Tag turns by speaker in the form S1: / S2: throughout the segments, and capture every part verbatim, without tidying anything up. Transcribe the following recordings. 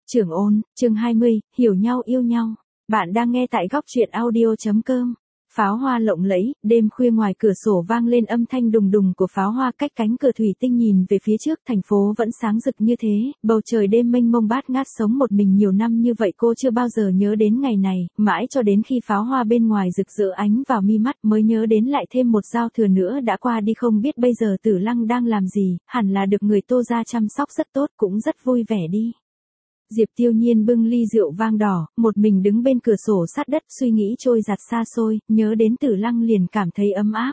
S1: Trưởng ôn, chương hai mươi, hiểu nhau yêu nhau. Bạn đang nghe tại góc truyện audio.com. Pháo hoa lộng lẫy, đêm khuya ngoài cửa sổ vang lên âm thanh đùng đùng của pháo hoa cách cánh cửa thủy tinh nhìn về phía trước thành phố vẫn sáng rực như thế, bầu trời đêm mênh mông bát ngát sống một mình nhiều năm như vậy cô chưa bao giờ nhớ đến ngày này, mãi cho đến khi pháo hoa bên ngoài rực rỡ ánh vào mi mắt mới nhớ đến lại thêm một giao thừa nữa đã qua đi không biết bây giờ Tử Lăng đang làm gì, hẳn là được người Tô gia chăm sóc rất tốt cũng rất vui vẻ đi. Diệp Tiêu Nhiên bưng ly rượu vang đỏ, một mình đứng bên cửa sổ sát đất suy nghĩ trôi giặt xa xôi, nhớ đến Tử Lăng liền cảm thấy ấm áp.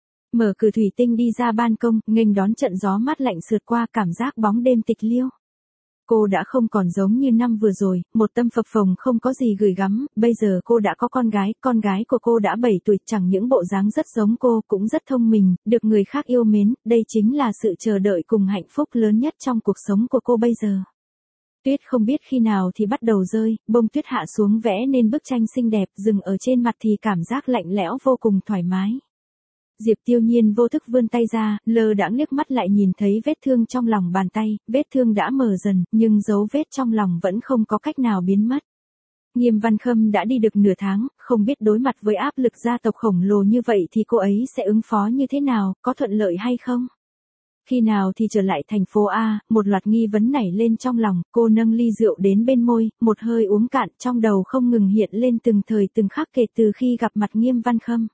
S1: Mở cửa thủy tinh đi ra ban công, nghênh đón trận gió mát lạnh sượt qua cảm giác bóng đêm tịch liêu. Cô đã không còn giống như năm vừa rồi, một tâm phập phồng không có gì gửi gắm, bây giờ cô đã có con gái, con gái của cô đã bảy tuổi, chẳng những bộ dáng rất giống cô, cũng rất thông minh, được người khác yêu mến, đây chính là sự chờ đợi cùng hạnh phúc lớn nhất trong cuộc sống của cô bây giờ. Tuyết không biết khi nào thì bắt đầu rơi, bông tuyết hạ xuống vẽ nên bức tranh xinh đẹp, dừng ở trên mặt thì cảm giác lạnh lẽo vô cùng thoải mái. Diệp Tiêu Nhiên vô thức vươn tay ra, lơ đãng liếc mắt lại nhìn thấy vết thương trong lòng bàn tay, vết thương đã mờ dần, nhưng dấu vết trong lòng vẫn không có cách nào biến mất. Nghiêm Văn Khâm đã đi được nửa tháng, không biết đối mặt với áp lực gia tộc khổng lồ như vậy thì cô ấy sẽ ứng phó như thế nào, có thuận lợi hay không? Khi nào thì trở lại thành phố A, một loạt nghi vấn nảy lên trong lòng, cô nâng ly rượu đến bên môi, một hơi uống cạn, trong đầu không ngừng hiện lên từng thời từng khắc kể từ khi gặp mặt Nghiêm Văn Khâm.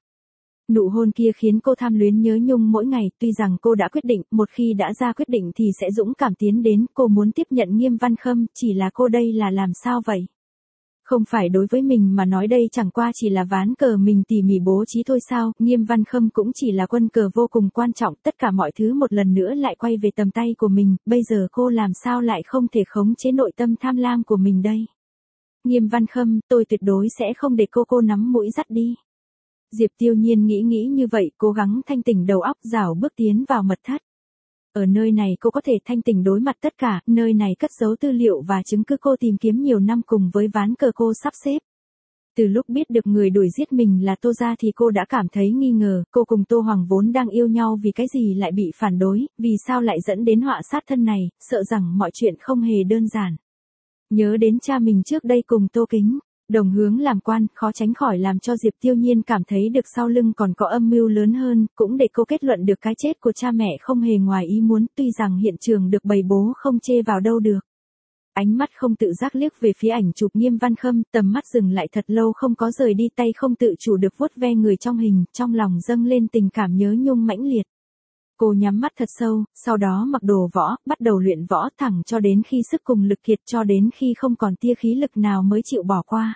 S1: Nụ hôn kia khiến cô tham luyến nhớ nhung mỗi ngày, tuy rằng cô đã quyết định, một khi đã ra quyết định thì sẽ dũng cảm tiến đến, cô muốn tiếp nhận Nghiêm Văn Khâm, chỉ là cô đây là làm sao vậy? Không phải đối với mình mà nói đây chẳng qua chỉ là ván cờ mình tỉ mỉ bố trí thôi sao, Nghiêm Văn Khâm cũng chỉ là quân cờ vô cùng quan trọng, tất cả mọi thứ một lần nữa lại quay về tầm tay của mình, bây giờ cô làm sao lại không thể khống chế nội tâm tham lam của mình đây. Nghiêm Văn Khâm, tôi tuyệt đối sẽ không để cô cô nắm mũi dắt đi. Diệp Tiêu Nhiên nghĩ nghĩ như vậy, cố gắng thanh tỉnh đầu óc rảo bước tiến vào mật thất. Ở nơi này cô có thể thanh tỉnh đối mặt tất cả, nơi này cất giấu tư liệu và chứng cứ cô tìm kiếm nhiều năm cùng với ván cờ cô sắp xếp. Từ lúc biết được người đuổi giết mình là Tô gia thì cô đã cảm thấy nghi ngờ, cô cùng Tô Hoàng vốn đang yêu nhau vì cái gì lại bị phản đối, vì sao lại dẫn đến họa sát thân này, sợ rằng mọi chuyện không hề đơn giản. Nhớ đến cha mình trước đây cùng Tô Kính, đồng hướng làm quan, khó tránh khỏi làm cho Diệp Tiêu Nhiên cảm thấy được sau lưng còn có âm mưu lớn hơn, cũng để cô kết luận được cái chết của cha mẹ không hề ngoài ý muốn, tuy rằng hiện trường được bày bố không chê vào đâu được. Ánh mắt không tự giác liếc về phía ảnh chụp Nghiêm Văn Khâm, tầm mắt dừng lại thật lâu không có rời đi, tay không tự chủ được vuốt ve người trong hình, trong lòng dâng lên tình cảm nhớ nhung mãnh liệt. Cô nhắm mắt thật sâu, sau đó mặc đồ võ, bắt đầu luyện võ thẳng cho đến khi sức cùng lực kiệt, cho đến khi không còn tia khí lực nào mới chịu bỏ qua.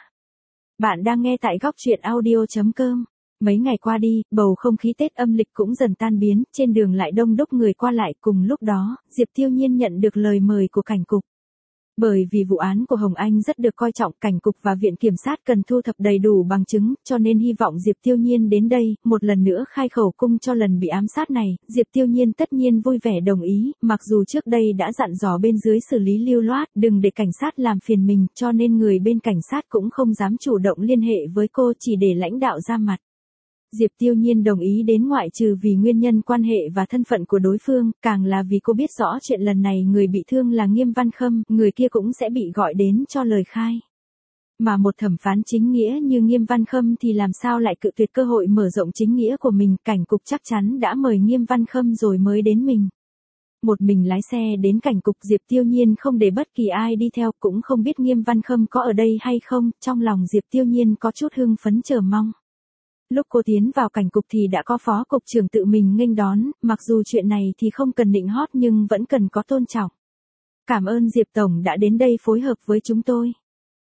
S1: Bạn đang nghe tại góc truyện audio.com. Mấy ngày qua đi, bầu không khí Tết âm lịch cũng dần tan biến, trên đường lại đông đúc người qua lại, cùng lúc đó, Diệp Tiêu Nhiên nhận được lời mời của cảnh cục. Bởi vì vụ án của Hồng Anh rất được coi trọng, cảnh cục và viện kiểm sát cần thu thập đầy đủ bằng chứng, cho nên hy vọng Diệp Tiêu Nhiên đến đây, một lần nữa khai khẩu cung cho lần bị ám sát này, Diệp Tiêu Nhiên tất nhiên vui vẻ đồng ý, mặc dù trước đây đã dặn dò bên dưới xử lý lưu loát, đừng để cảnh sát làm phiền mình, cho nên người bên cảnh sát cũng không dám chủ động liên hệ với cô, chỉ để lãnh đạo ra mặt. Diệp Tiêu Nhiên đồng ý đến ngoại trừ vì nguyên nhân quan hệ và thân phận của đối phương, càng là vì cô biết rõ chuyện lần này người bị thương là Nghiêm Văn Khâm, người kia cũng sẽ bị gọi đến cho lời khai. Mà một thẩm phán chính nghĩa như Nghiêm Văn Khâm thì làm sao lại cự tuyệt cơ hội mở rộng chính nghĩa của mình, cảnh cục chắc chắn đã mời Nghiêm Văn Khâm rồi mới đến mình. Một mình lái xe đến cảnh cục, Diệp Tiêu Nhiên không để bất kỳ ai đi theo, cũng không biết Nghiêm Văn Khâm có ở đây hay không, trong lòng Diệp Tiêu Nhiên có chút hưng phấn chờ mong. Lúc cô tiến vào cảnh cục thì đã có phó cục trưởng tự mình nghênh đón, mặc dù chuyện này thì không cần nịnh hót nhưng vẫn cần có tôn trọng. Cảm ơn Diệp Tổng đã đến đây phối hợp với chúng tôi.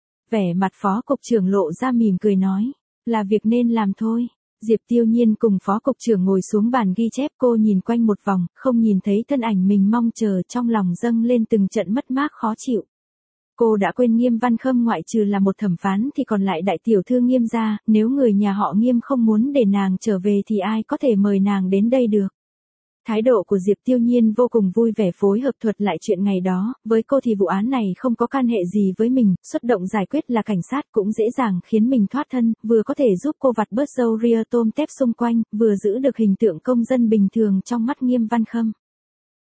S1: Vẻ mặt phó cục trưởng lộ ra mỉm cười nói, là việc nên làm thôi. Diệp Tiêu Nhiên cùng phó cục trưởng ngồi xuống bàn ghi chép, cô nhìn quanh một vòng, không nhìn thấy thân ảnh mình mong chờ, trong lòng dâng lên từng trận mất mát khó chịu. Cô đã quên Nghiêm Văn Khâm ngoại trừ là một thẩm phán thì còn lại đại tiểu thư Nghiêm gia, nếu người nhà họ Nghiêm không muốn để nàng trở về thì ai có thể mời nàng đến đây được. Thái độ của Diệp Tiêu Nhiên vô cùng vui vẻ phối hợp thuật lại chuyện ngày đó, với cô thì vụ án này không có can hệ gì với mình, xuất động giải quyết là cảnh sát cũng dễ dàng khiến mình thoát thân, vừa có thể giúp cô vặt bớt râu ria tôm tép xung quanh, vừa giữ được hình tượng công dân bình thường trong mắt Nghiêm Văn Khâm.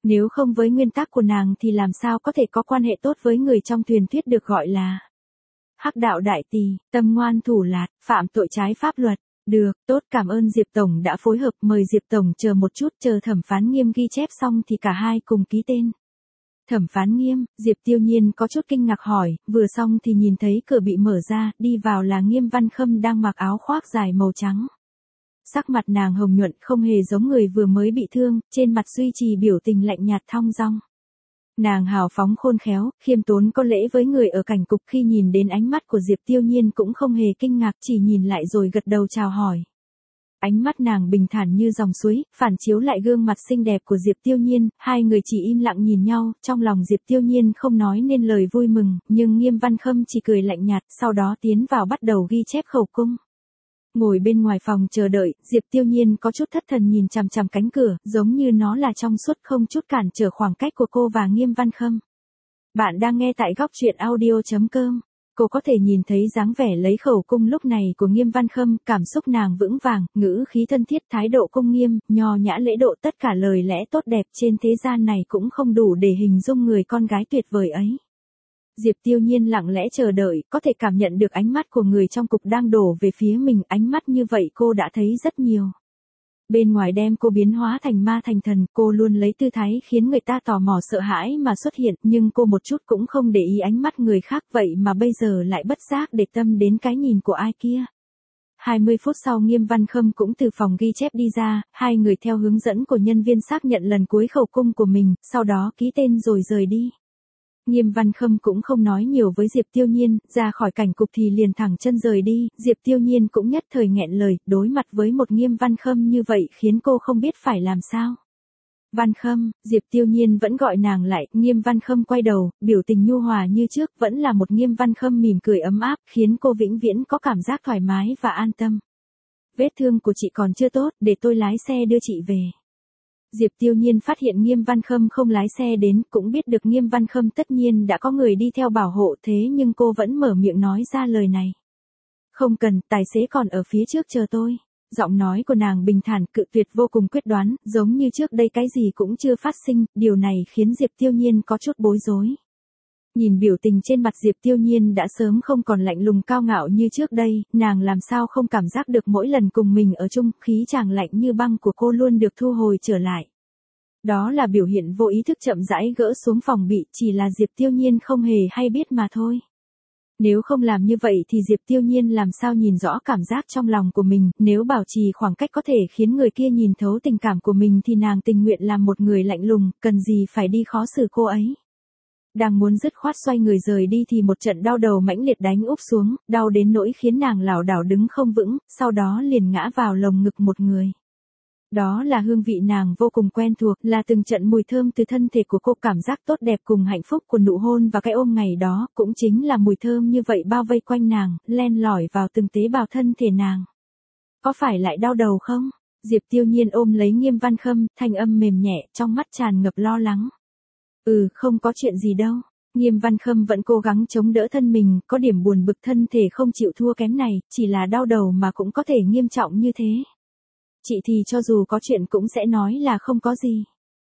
S1: Nếu không với nguyên tắc của nàng thì làm sao có thể có quan hệ tốt với người trong truyền thuyết được gọi là hắc đạo đại tỳ, tâm ngoan thủ lạt, phạm tội trái pháp luật. Được, tốt, cảm ơn Diệp Tổng đã phối hợp, mời Diệp Tổng chờ một chút, chờ thẩm phán Nghiêm ghi chép xong thì cả hai cùng ký tên. Thẩm phán Nghiêm, Diệp Tiêu Nhiên có chút kinh ngạc hỏi, vừa xong thì nhìn thấy cửa bị mở ra, đi vào là Nghiêm Văn Khâm đang mặc áo khoác dài màu trắng. Sắc mặt nàng hồng nhuận không hề giống người vừa mới bị thương, trên mặt duy trì biểu tình lạnh nhạt thong dong. Nàng hào phóng khôn khéo, khiêm tốn có lễ với người ở cảnh cục, khi nhìn đến ánh mắt của Diệp Tiêu Nhiên cũng không hề kinh ngạc, chỉ nhìn lại rồi gật đầu chào hỏi. Ánh mắt nàng bình thản như dòng suối, phản chiếu lại gương mặt xinh đẹp của Diệp Tiêu Nhiên, hai người chỉ im lặng nhìn nhau, trong lòng Diệp Tiêu Nhiên không nói nên lời vui mừng, nhưng Nghiêm Văn Khâm chỉ cười lạnh nhạt, sau đó tiến vào bắt đầu ghi chép khẩu cung. Ngồi bên ngoài phòng chờ đợi, Diệp Tiêu Nhiên có chút thất thần nhìn chằm chằm cánh cửa, giống như nó là trong suốt không chút cản trở khoảng cách của cô và Nghiêm Văn Khâm. Bạn đang nghe tại góc truyện audio chấm com. Cô có thể nhìn thấy dáng vẻ lấy khẩu cung lúc này của Nghiêm Văn Khâm, cảm xúc nàng vững vàng, ngữ khí thân thiết, thái độ cung nghiêm, nho nhã lễ độ, tất cả lời lẽ tốt đẹp trên thế gian này cũng không đủ để hình dung người con gái tuyệt vời ấy. Diệp Tiêu Nhiên lặng lẽ chờ đợi, có thể cảm nhận được ánh mắt của người trong cục đang đổ về phía mình, ánh mắt như vậy cô đã thấy rất nhiều. Bên ngoài đem cô biến hóa thành ma thành thần, cô luôn lấy tư thái khiến người ta tò mò sợ hãi mà xuất hiện, nhưng cô một chút cũng không để ý ánh mắt người khác, vậy mà bây giờ lại bất giác để tâm đến cái nhìn của ai kia. hai mươi phút sau Nghiêm Văn Khâm cũng từ phòng ghi chép đi ra, hai người theo hướng dẫn của nhân viên xác nhận lần cuối khẩu cung của mình, sau đó ký tên rồi rời đi. Nghiêm Văn Khâm cũng không nói nhiều với Diệp Tiêu Nhiên, ra khỏi cảnh cục thì liền thẳng chân rời đi, Diệp Tiêu Nhiên cũng nhất thời nghẹn lời, đối mặt với một Nghiêm Văn Khâm như vậy khiến cô không biết phải làm sao. Văn Khâm, Diệp Tiêu Nhiên vẫn gọi nàng lại, Nghiêm Văn Khâm quay đầu, biểu tình nhu hòa như trước, vẫn là một Nghiêm Văn Khâm mỉm cười ấm áp, khiến cô vĩnh viễn có cảm giác thoải mái và an tâm. Vết thương của chị còn chưa tốt, để tôi lái xe đưa chị về. Diệp Tiêu Nhiên phát hiện Nghiêm Văn Khâm không lái xe đến, cũng biết được Nghiêm Văn Khâm tất nhiên đã có người đi theo bảo hộ, thế nhưng cô vẫn mở miệng nói ra lời này. Không cần, tài xế còn ở phía trước chờ tôi. Giọng nói của nàng bình thản, cự tuyệt vô cùng quyết đoán, giống như trước đây cái gì cũng chưa phát sinh, điều này khiến Diệp Tiêu Nhiên có chút bối rối. Nhìn biểu tình trên mặt Diệp Tiêu Nhiên đã sớm không còn lạnh lùng cao ngạo như trước đây, nàng làm sao không cảm giác được mỗi lần cùng mình ở chung, khí chàng lạnh như băng của cô luôn được thu hồi trở lại. Đó là biểu hiện vô ý thức chậm rãi gỡ xuống phòng bị, chỉ là Diệp Tiêu Nhiên không hề hay biết mà thôi. Nếu không làm như vậy thì Diệp Tiêu Nhiên làm sao nhìn rõ cảm giác trong lòng của mình, nếu bảo trì khoảng cách có thể khiến người kia nhìn thấu tình cảm của mình thì nàng tình nguyện làm một người lạnh lùng, cần gì phải đi khó xử cô ấy. Đang muốn dứt khoát xoay người rời đi thì một trận đau đầu mãnh liệt đánh úp xuống, đau đến nỗi khiến nàng lảo đảo đứng không vững, sau đó liền ngã vào lồng ngực một người. Đó là hương vị nàng vô cùng quen thuộc, là từng trận mùi thơm từ thân thể của cô, cảm giác tốt đẹp cùng hạnh phúc của nụ hôn và cái ôm ngày đó, cũng chính là mùi thơm như vậy bao vây quanh nàng, len lỏi vào từng tế bào thân thể nàng. Có phải lại đau đầu không? Diệp Tiêu Nhiên ôm lấy Nghiêm Văn Khâm, thanh âm mềm nhẹ, trong mắt tràn ngập lo lắng. Ừ, không có chuyện gì đâu. Nghiêm Văn Khâm vẫn cố gắng chống đỡ thân mình, có điểm buồn bực, thân thể không chịu thua kém này, chỉ là đau đầu mà cũng có thể nghiêm trọng như thế. Chị thì cho dù có chuyện cũng sẽ nói là không có gì.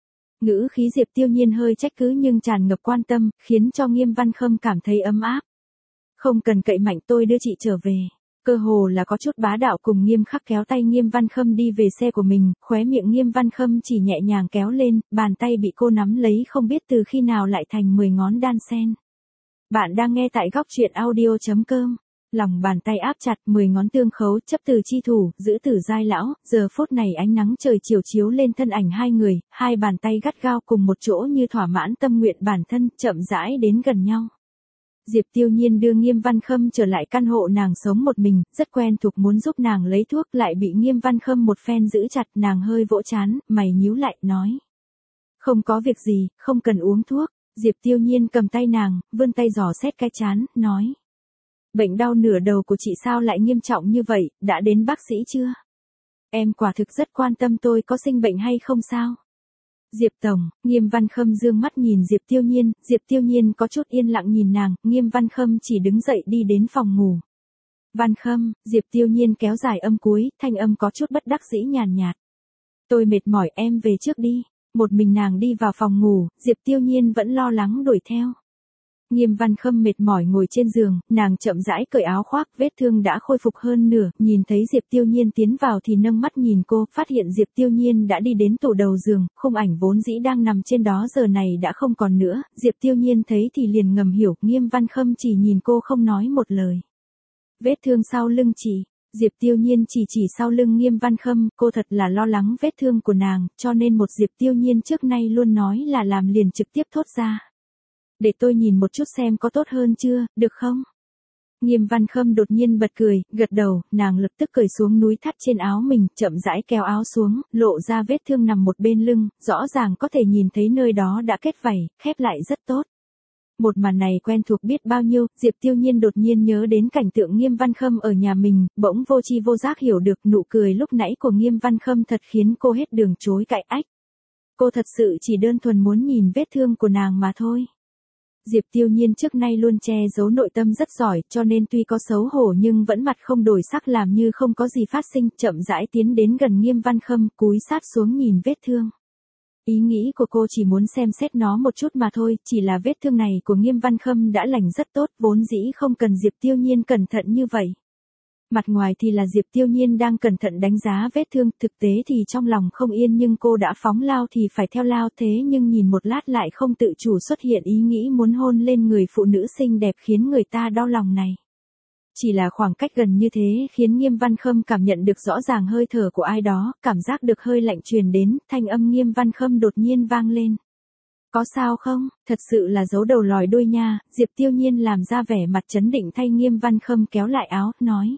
S1: Ngữ khí Diệp Tiêu Nhiên hơi trách cứ nhưng tràn ngập quan tâm, khiến cho Nghiêm Văn Khâm cảm thấy ấm áp. Không cần cậy mạnh, tôi đưa chị trở về. Cơ hồ là có chút bá đạo cùng nghiêm khắc kéo tay Nghiêm Văn Khâm đi về xe của mình, khóe miệng Nghiêm Văn Khâm chỉ nhẹ nhàng kéo lên, bàn tay bị cô nắm lấy không biết từ khi nào lại thành mười ngón đan sen. Bạn đang nghe tại góc truyện audio chấm com. Lòng bàn tay áp chặt, mười ngón tương khấu, chấp từ chi thủ, giữ tử giai lão, giờ phút này ánh nắng trời chiều chiếu lên thân ảnh hai người, hai bàn tay gắt gao cùng một chỗ như thỏa mãn tâm nguyện bản thân, chậm rãi đến gần nhau. Diệp Tiêu Nhiên đưa Nghiêm Văn Khâm trở lại căn hộ nàng sống một mình, rất quen thuộc muốn giúp nàng lấy thuốc, lại bị Nghiêm Văn Khâm một phen giữ chặt, nàng hơi vỗ trán, mày nhíu lại, nói. Không có việc gì, không cần uống thuốc. Diệp Tiêu Nhiên cầm tay nàng, vươn tay dò xét cái trán, nói. Bệnh đau nửa đầu của chị sao lại nghiêm trọng như vậy, đã đến bác sĩ chưa? Em quả thực rất quan tâm tôi có sinh bệnh hay không sao? Diệp Tổng, Nghiêm Văn Khâm dương mắt nhìn Diệp Tiêu Nhiên, Diệp Tiêu Nhiên có chút yên lặng nhìn nàng, Nghiêm Văn Khâm chỉ đứng dậy đi đến phòng ngủ. Văn Khâm, Diệp Tiêu Nhiên kéo dài âm cuối, thanh âm có chút bất đắc dĩ nhàn nhạt. Tôi mệt mỏi, em về trước đi. Một mình nàng đi vào phòng ngủ, Diệp Tiêu Nhiên vẫn lo lắng đuổi theo. Nghiêm Văn Khâm mệt mỏi ngồi trên giường, nàng chậm rãi cởi áo khoác, vết thương đã khôi phục hơn nửa, nhìn thấy Diệp Tiêu Nhiên tiến vào thì nâng mắt nhìn cô, phát hiện Diệp Tiêu Nhiên đã đi đến tủ đầu giường, khung ảnh vốn dĩ đang nằm trên đó giờ này đã không còn nữa, Diệp Tiêu Nhiên thấy thì liền ngầm hiểu, Nghiêm Văn Khâm chỉ nhìn cô không nói một lời. Vết thương sau lưng chỉ, Diệp Tiêu Nhiên chỉ chỉ sau lưng Nghiêm Văn Khâm, cô thật là lo lắng vết thương của nàng, cho nên một Diệp Tiêu Nhiên trước nay luôn nói là làm liền trực tiếp thốt ra. Để tôi nhìn một chút xem có tốt hơn chưa, được không? Nghiêm Văn Khâm đột nhiên bật cười, gật đầu, nàng lập tức cởi xuống núi thắt trên áo mình, chậm rãi kéo áo xuống, lộ ra vết thương nằm một bên lưng, rõ ràng có thể nhìn thấy nơi đó đã kết vảy, khép lại rất tốt. Một màn này quen thuộc biết bao nhiêu, Diệp Tiêu Nhiên đột nhiên nhớ đến cảnh tượng Nghiêm Văn Khâm ở nhà mình, bỗng vô tri vô giác hiểu được nụ cười lúc nãy của Nghiêm Văn Khâm thật khiến cô hết đường chối cãi ách. Cô thật sự chỉ đơn thuần muốn nhìn vết thương của nàng mà thôi. Diệp Tiêu Nhiên trước nay luôn che giấu nội tâm rất giỏi, cho nên tuy có xấu hổ nhưng vẫn mặt không đổi sắc làm như không có gì phát sinh, chậm rãi tiến đến gần Nghiêm Văn Khâm, cúi sát xuống nhìn vết thương. Ý nghĩ của cô chỉ muốn xem xét nó một chút mà thôi, chỉ là vết thương này của Nghiêm Văn Khâm đã lành rất tốt, vốn dĩ không cần Diệp Tiêu Nhiên cẩn thận như vậy. Mặt ngoài thì là Diệp Tiêu Nhiên đang cẩn thận đánh giá vết thương, thực tế thì trong lòng không yên nhưng cô đã phóng lao thì phải theo lao, thế nhưng nhìn một lát lại không tự chủ xuất hiện ý nghĩ muốn hôn lên người phụ nữ xinh đẹp khiến người ta đau lòng này. Chỉ là khoảng cách gần như thế khiến Nghiêm Văn Khâm cảm nhận được rõ ràng hơi thở của ai đó, cảm giác được hơi lạnh truyền đến, thanh âm Nghiêm Văn Khâm đột nhiên vang lên. Có sao không, thật sự là giấu đầu lòi đuôi nha, Diệp Tiêu Nhiên làm ra vẻ mặt trấn định thay Nghiêm Văn Khâm kéo lại áo, nói.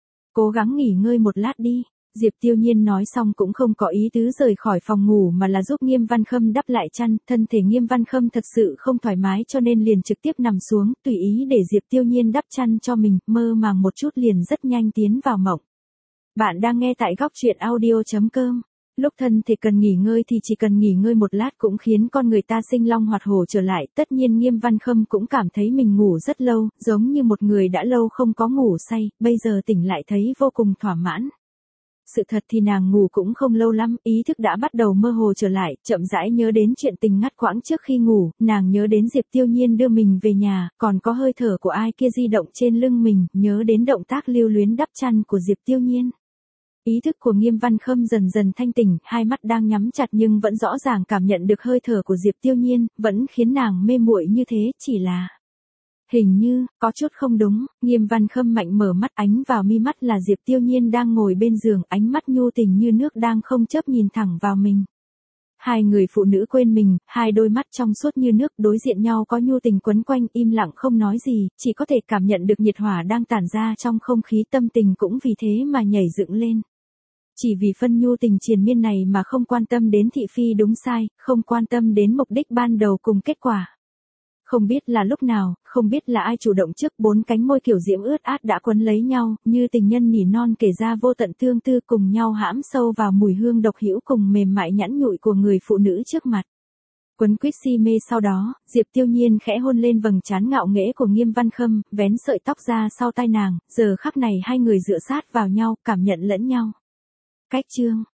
S1: Cố gắng nghỉ ngơi một lát đi. Diệp Tiêu Nhiên nói xong cũng không có ý tứ rời khỏi phòng ngủ mà là giúp Nghiêm Văn Khâm đắp lại chăn, thân thể Nghiêm Văn Khâm thật sự không thoải mái cho nên liền trực tiếp nằm xuống, tùy ý để Diệp Tiêu Nhiên đắp chăn cho mình, mơ màng một chút liền rất nhanh tiến vào mộng. Bạn đang nghe tại góc truyện audio chấm com. Lúc thân thể cần nghỉ ngơi thì chỉ cần nghỉ ngơi một lát cũng khiến con người ta sinh long hoạt hổ trở lại, tất nhiên Nghiêm Văn Khâm cũng cảm thấy mình ngủ rất lâu, giống như một người đã lâu không có ngủ say, bây giờ tỉnh lại thấy vô cùng thỏa mãn. Sự thật thì nàng ngủ cũng không lâu lắm, ý thức đã bắt đầu mơ hồ trở lại, chậm rãi nhớ đến chuyện tình ngắt quãng trước khi ngủ, nàng nhớ đến Diệp Tiêu Nhiên đưa mình về nhà, còn có hơi thở của ai kia di động trên lưng mình, nhớ đến động tác lưu luyến đắp chăn của Diệp Tiêu Nhiên. Ý thức của Nghiêm Văn Khâm dần dần thanh tỉnh, hai mắt đang nhắm chặt nhưng vẫn rõ ràng cảm nhận được hơi thở của Diệp Tiêu Nhiên, vẫn khiến nàng mê muội như thế, chỉ là... Hình như, có chút không đúng, Nghiêm Văn Khâm mạnh mở mắt, ánh vào mi mắt là Diệp Tiêu Nhiên đang ngồi bên giường, ánh mắt nhu tình như nước đang không chớp nhìn thẳng vào mình. Hai người phụ nữ quên mình, hai đôi mắt trong suốt như nước đối diện nhau có nhu tình quấn quanh, im lặng không nói gì, chỉ có thể cảm nhận được nhiệt hỏa đang tản ra trong không khí, tâm tình cũng vì thế mà nhảy dựng lên. Chỉ vì phân nhu tình triền miên này mà không quan tâm đến thị phi đúng sai, không quan tâm đến mục đích ban đầu cùng kết quả. Không biết là lúc nào, không biết là ai chủ động trước, bốn cánh môi kiểu diễm ướt át đã quấn lấy nhau, như tình nhân nỉ non kể ra vô tận thương tư, cùng nhau hãm sâu vào mùi hương độc hữu cùng mềm mại nhẵn nhụi của người phụ nữ trước mặt. Quấn quýt si mê sau đó, Diệp Tiêu Nhiên khẽ hôn lên vầng trán ngạo nghễ của Nghiêm Văn Khâm, vén sợi tóc ra sau tai nàng, giờ khắc này hai người dựa sát vào nhau, cảm nhận lẫn nhau. Cách chương